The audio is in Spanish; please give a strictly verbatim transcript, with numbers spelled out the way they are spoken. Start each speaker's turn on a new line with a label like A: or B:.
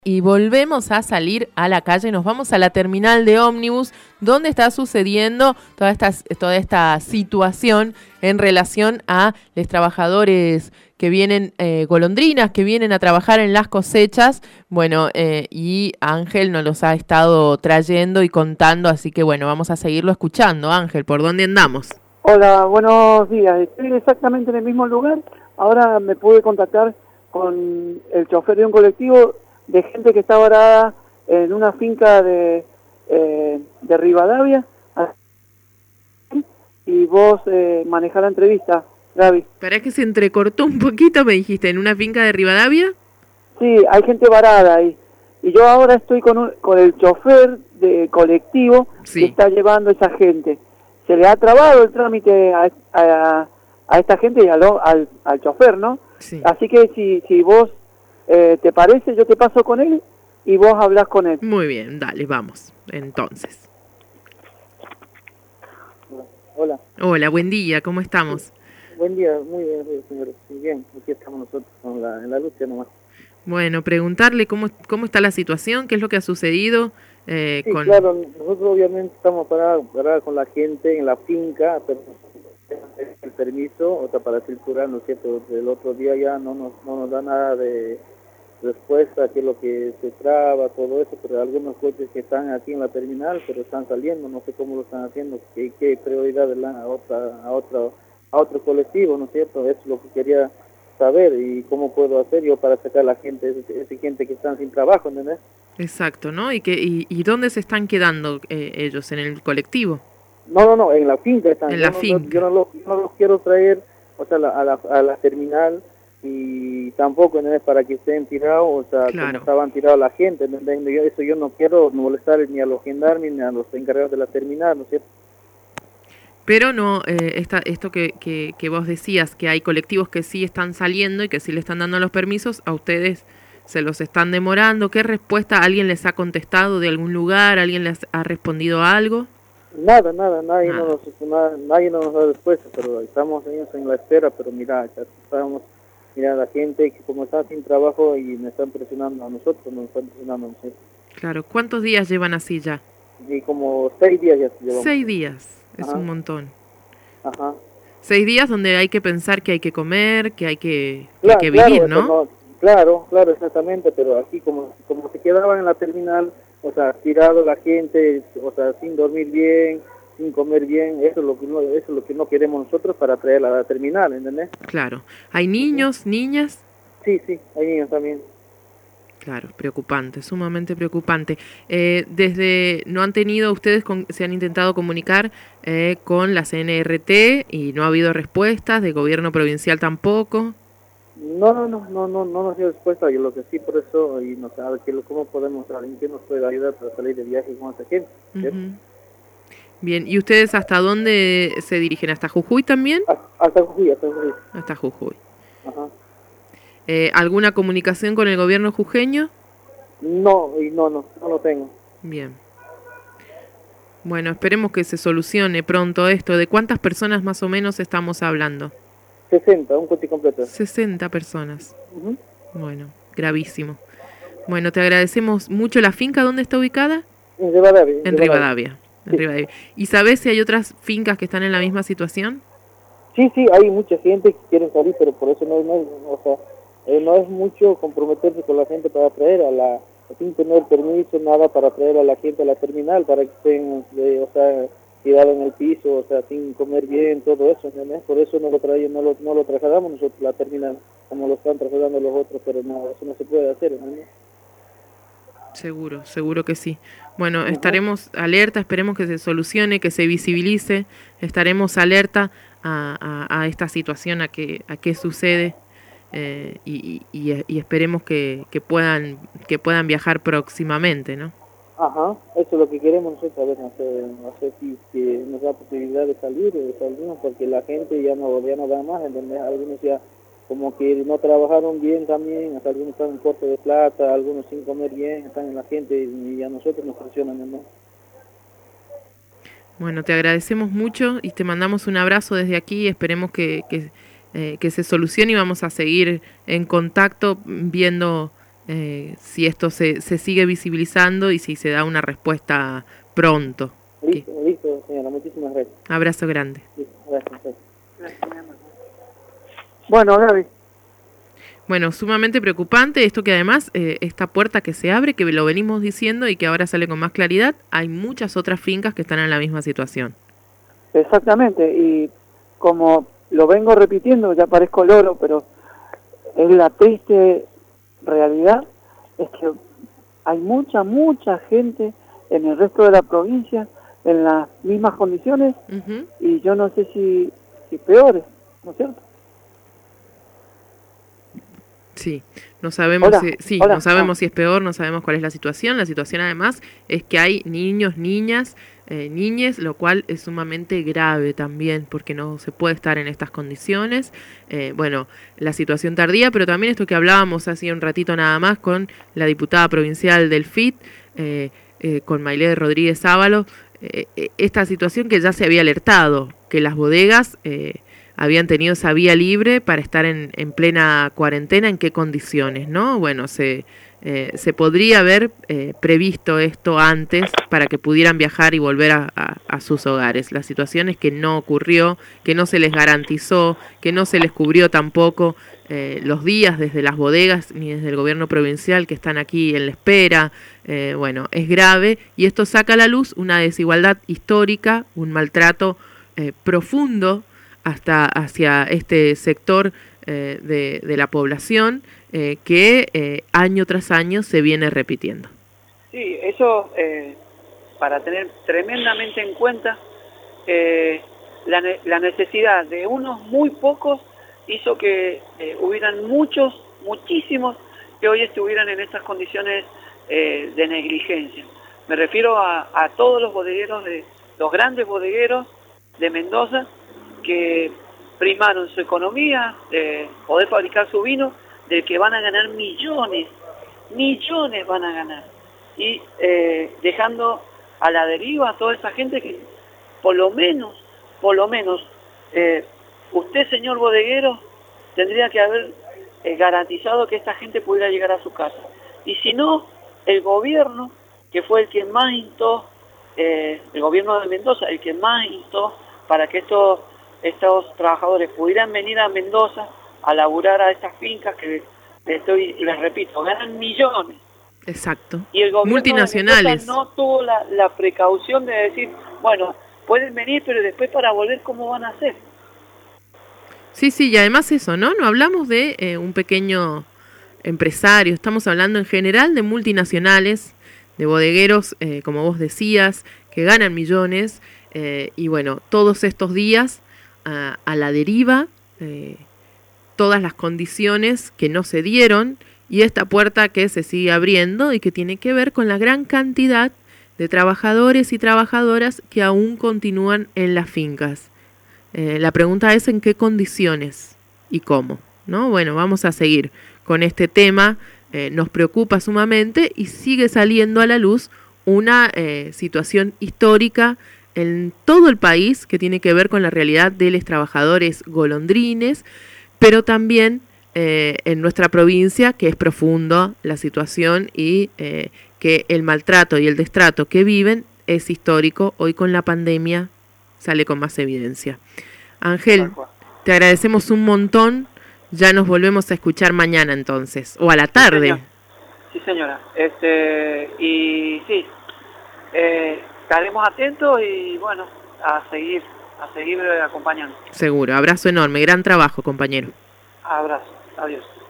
A: Y volvemos a salir a la calle, nos vamos a la terminal de ómnibus, donde está sucediendo toda esta, toda esta situación en relación a los trabajadores que vienen, eh, golondrinas, que vienen a trabajar en las cosechas. Bueno, eh, y Ángel nos los ha estado trayendo y contando, así que bueno, vamos a seguirlo escuchando. Ángel, ¿por dónde andamos?
B: Hola, buenos días. Estoy exactamente en el mismo lugar. Ahora me pude contactar con el chofer de un colectivo de gente que está varada en una finca de, eh, de Rivadavia, y vos eh, manejás la entrevista, Gaby.
A: ¿Para que se entrecortó un poquito, me dijiste, en una finca de Rivadavia?
B: Sí, hay gente varada ahí. Y yo ahora estoy con, un, con el chofer de colectivo sí. que está llevando a esa gente. Se le ha trabado el trámite a, a, a esta gente y al, al, al chofer, ¿no? Sí. Así que si, si vos Eh, ¿te parece? Yo te paso con él y vos hablás con él.
A: Muy bien, dale, vamos, entonces.
B: Hola.
A: Hola, buen día, ¿cómo estamos?
B: Sí. Buen día, muy bien, señor. Bien, aquí estamos nosotros con la, en la lucha nomás.
A: Bueno, preguntarle cómo, cómo está la situación, qué es lo que ha sucedido. Eh,
B: sí,
A: con...
B: claro, nosotros obviamente estamos parados para con la gente en la finca, pero el permiso, o sea, para circular, ¿no es cierto? El otro día ya no nos, no nos da nada de respuesta, qué es lo que se traba, todo eso, pero algunos coches que están aquí en la terminal, pero están saliendo, no sé cómo lo están haciendo, qué, qué prioridad le dan a otra, a otro, a otro colectivo, ¿no es cierto? Eso es lo que quería saber y cómo puedo hacer yo para sacar a la gente, esa, esa gente que están sin trabajo, ¿entendés?
A: Exacto, ¿no? ¿Y, que, y, y dónde se están quedando eh, ellos? ¿En el colectivo?
B: No, no, no, en la finca están.
A: En
B: yo
A: la
B: no,
A: finca.
B: Yo no, los, yo no los quiero traer, o sea, la, a, la, a la terminal, y tampoco no es para que estén tirados, o sea, claro. como estaban tirados la gente, ¿entendés? Yo, eso yo no quiero molestar ni a los gendarmes ni a los encargados de la terminal, ¿no es cierto?
A: Pero no, eh, esta, esto que, que, que vos decías, que hay colectivos que sí están saliendo y que sí le están dando los permisos, a ustedes se los están demorando. ¿Qué respuesta alguien les ha contestado de algún lugar? ¿Alguien les ha respondido a algo?
B: Nada, nada, nadie, nada. No nos, nada, nadie no nos da respuesta, pero estamos en la espera, pero mira, ya estamos... Mira, la gente que como está sin trabajo y me están presionando a nosotros, nos están presionando a nosotros.
A: Claro, ¿cuántos días llevan así ya?
B: Y como seis días ya llevamos.
A: Seis días, es Ajá. un montón.
B: Ajá.
A: Seis días donde hay que pensar que hay que comer, que hay que,
B: claro,
A: que, hay que vivir,
B: claro,
A: ¿no?
B: ¿no? Claro, claro, exactamente, pero aquí como, como se quedaban en la terminal, o sea, tirado la gente, o sea, sin dormir bien, sin comer bien, eso es lo que no, eso es lo que no queremos nosotros para traerla a la terminal, ¿entendés?
A: Claro. ¿Hay niños, ¿Sí? niñas?
B: Sí, sí, hay niños también.
A: Claro, preocupante, sumamente preocupante. Eh, desde, ¿no han tenido ustedes, con, se han intentado comunicar eh, con la C N R T y no ha habido respuestas, de gobierno provincial tampoco?
B: No, no, no, no, no, no nos dio respuesta, yo lo que sí por eso, y no sabe que cómo podemos, alguien que nos puede ayudar para salir de viaje con esa gente, ¿cierto? Uh-huh.
A: Bien, ¿y ustedes hasta dónde se dirigen? ¿Hasta Jujuy también?
B: Hasta Jujuy, hasta Jujuy.
A: Hasta Jujuy.
B: Ajá.
A: Eh, ¿Alguna comunicación con el gobierno jujeño?
B: No, y no, no, no lo tengo.
A: Bien. Bueno, esperemos que se solucione pronto esto. ¿De cuántas personas más o menos estamos hablando?
B: sesenta, un coche completo.
A: sesenta personas.
B: Uh-huh.
A: Bueno, gravísimo. Bueno, te agradecemos mucho. ¿La finca dónde está ubicada?
B: En Rivadavia.
A: En Rivadavia. En Rivadavia. ¿Y sabés si hay otras fincas que están en la misma situación?
B: Sí, sí, hay mucha gente que quiere salir, pero por eso no, no, o sea, eh, no es mucho comprometerse con la gente para traer a la, sin tener permiso, nada para traer a la gente a la terminal, para que estén, eh, o sea, tirados en el piso, o sea, sin comer bien, todo eso, ¿entendés? Por eso no lo traen, no lo, no lo trasladamos nosotros la terminal, como lo están trasladando los otros, pero no, eso no se puede hacer, ¿entendés?
A: Seguro, seguro que sí. Bueno, uh-huh. estaremos alerta, esperemos que se solucione, que se visibilice, estaremos alerta a, a, a esta situación, a que a qué sucede eh, y, y, y esperemos que, que puedan que puedan viajar próximamente, ¿no?
B: Ajá, eso es lo que queremos nosotros, a ver, hacer, hacer si, si nos da posibilidad de salir, de salir, porque la gente ya no, ya no da más, ¿entendés? Algunos ya como que no trabajaron bien también, hasta algunos están en corte de plata, algunos sin comer bien, están en la gente y a nosotros nos presionan, ¿no?
A: Bueno, te agradecemos mucho y te mandamos un abrazo desde aquí, esperemos que, que, eh, que se solucione y vamos a seguir en contacto viendo eh, si esto se, se sigue visibilizando y si se da una respuesta pronto.
B: Listo, ¿Qué? listo, señora, muchísimas gracias.
A: Abrazo grande.
B: Listo, gracias. gracias. Bueno, Gaby.
A: Bueno, sumamente preocupante esto que además, eh, esta puerta que se abre, que lo venimos diciendo y que ahora sale con más claridad, hay muchas otras fincas que están en la misma situación.
C: Exactamente, y como lo vengo repitiendo, ya parezco loro, pero es la triste realidad, es que hay mucha, mucha gente en el resto de la provincia en las mismas condiciones, uh-huh. y yo no sé si, si peores, ¿no es cierto?
A: Sí, no sabemos,
C: hola,
A: si, sí,
C: hola.
A: no sabemos
C: ah.
A: si es peor, no sabemos cuál es la situación. La situación además es que hay niños, niñas, eh, niñes, lo cual es sumamente grave también, porque no se puede estar en estas condiciones. Eh, bueno, la situación tardía, pero también esto que hablábamos hace un ratito nada más con la diputada provincial del F I T, eh, eh, con Maylé Rodríguez Ábalos, eh, esta situación que ya se había alertado, que las bodegas Eh, habían tenido esa vía libre para estar en, en plena cuarentena, ¿en qué condiciones, no? Bueno, se, eh, se podría haber eh, previsto esto antes para que pudieran viajar y volver a, a, a sus hogares. La situación es que no ocurrió, que no se les garantizó, que no se les cubrió tampoco eh, los días desde las bodegas ni desde el gobierno provincial que están aquí en la espera. Eh, bueno, es grave y esto saca a la luz una desigualdad histórica, un maltrato eh, profundo hasta hacia este sector eh, de, de la población eh, que eh, año tras año se viene repitiendo.
D: Sí, eso eh, para tener tremendamente en cuenta eh, la, ne la necesidad de unos muy pocos hizo que eh, hubieran muchos, muchísimos que hoy estuvieran en estas condiciones eh, de negligencia. Me refiero a, a todos los bodegueros, de los grandes bodegueros de Mendoza, que primaron su economía, de poder fabricar su vino, del que van a ganar millones, millones van a ganar, y eh, dejando a la deriva a toda esa gente que por lo menos, por lo menos, eh, usted, señor bodeguero, tendría que haber eh, garantizado que esta gente pudiera llegar a su casa, y si no, el gobierno, que fue el que más instó, eh, el gobierno de Mendoza, el que más instó para que estos estos trabajadores pudieran venir a Mendoza a laburar a estas fincas que, estoy les repito, ganan millones.
A: Exacto.
D: Y el gobierno
A: multinacionales
D: de Mendoza no tuvo la, la precaución de decir, bueno, pueden venir, pero después para volver, ¿cómo van a hacer?
A: Sí, sí, y además eso, ¿no? No hablamos de eh, un pequeño empresario, estamos hablando en general de multinacionales, de bodegueros, eh, como vos decías, que ganan millones, eh, y bueno, todos estos días A, a la deriva, eh, todas las condiciones que no se dieron y esta puerta que se sigue abriendo y que tiene que ver con la gran cantidad de trabajadores y trabajadoras que aún continúan en las fincas. Eh, la pregunta es en qué condiciones y cómo, ¿no? Bueno, vamos a seguir con este tema, eh, nos preocupa sumamente y sigue saliendo a la luz una eh, situación histórica en todo el país que tiene que ver con la realidad de los trabajadores golondrines, pero también eh, en nuestra provincia, que es profundo la situación y eh, que el maltrato y el destrato que viven es histórico. Hoy con la pandemia sale con más evidencia. Ángel, te agradecemos un montón. Ya nos volvemos a escuchar mañana entonces, o a la tarde.
D: Sí, señora. Este, y sí, eh, estaremos atentos y bueno, a seguir, a seguir acompañando.
A: Seguro, abrazo enorme, gran trabajo, compañero.
D: Abrazo, adiós.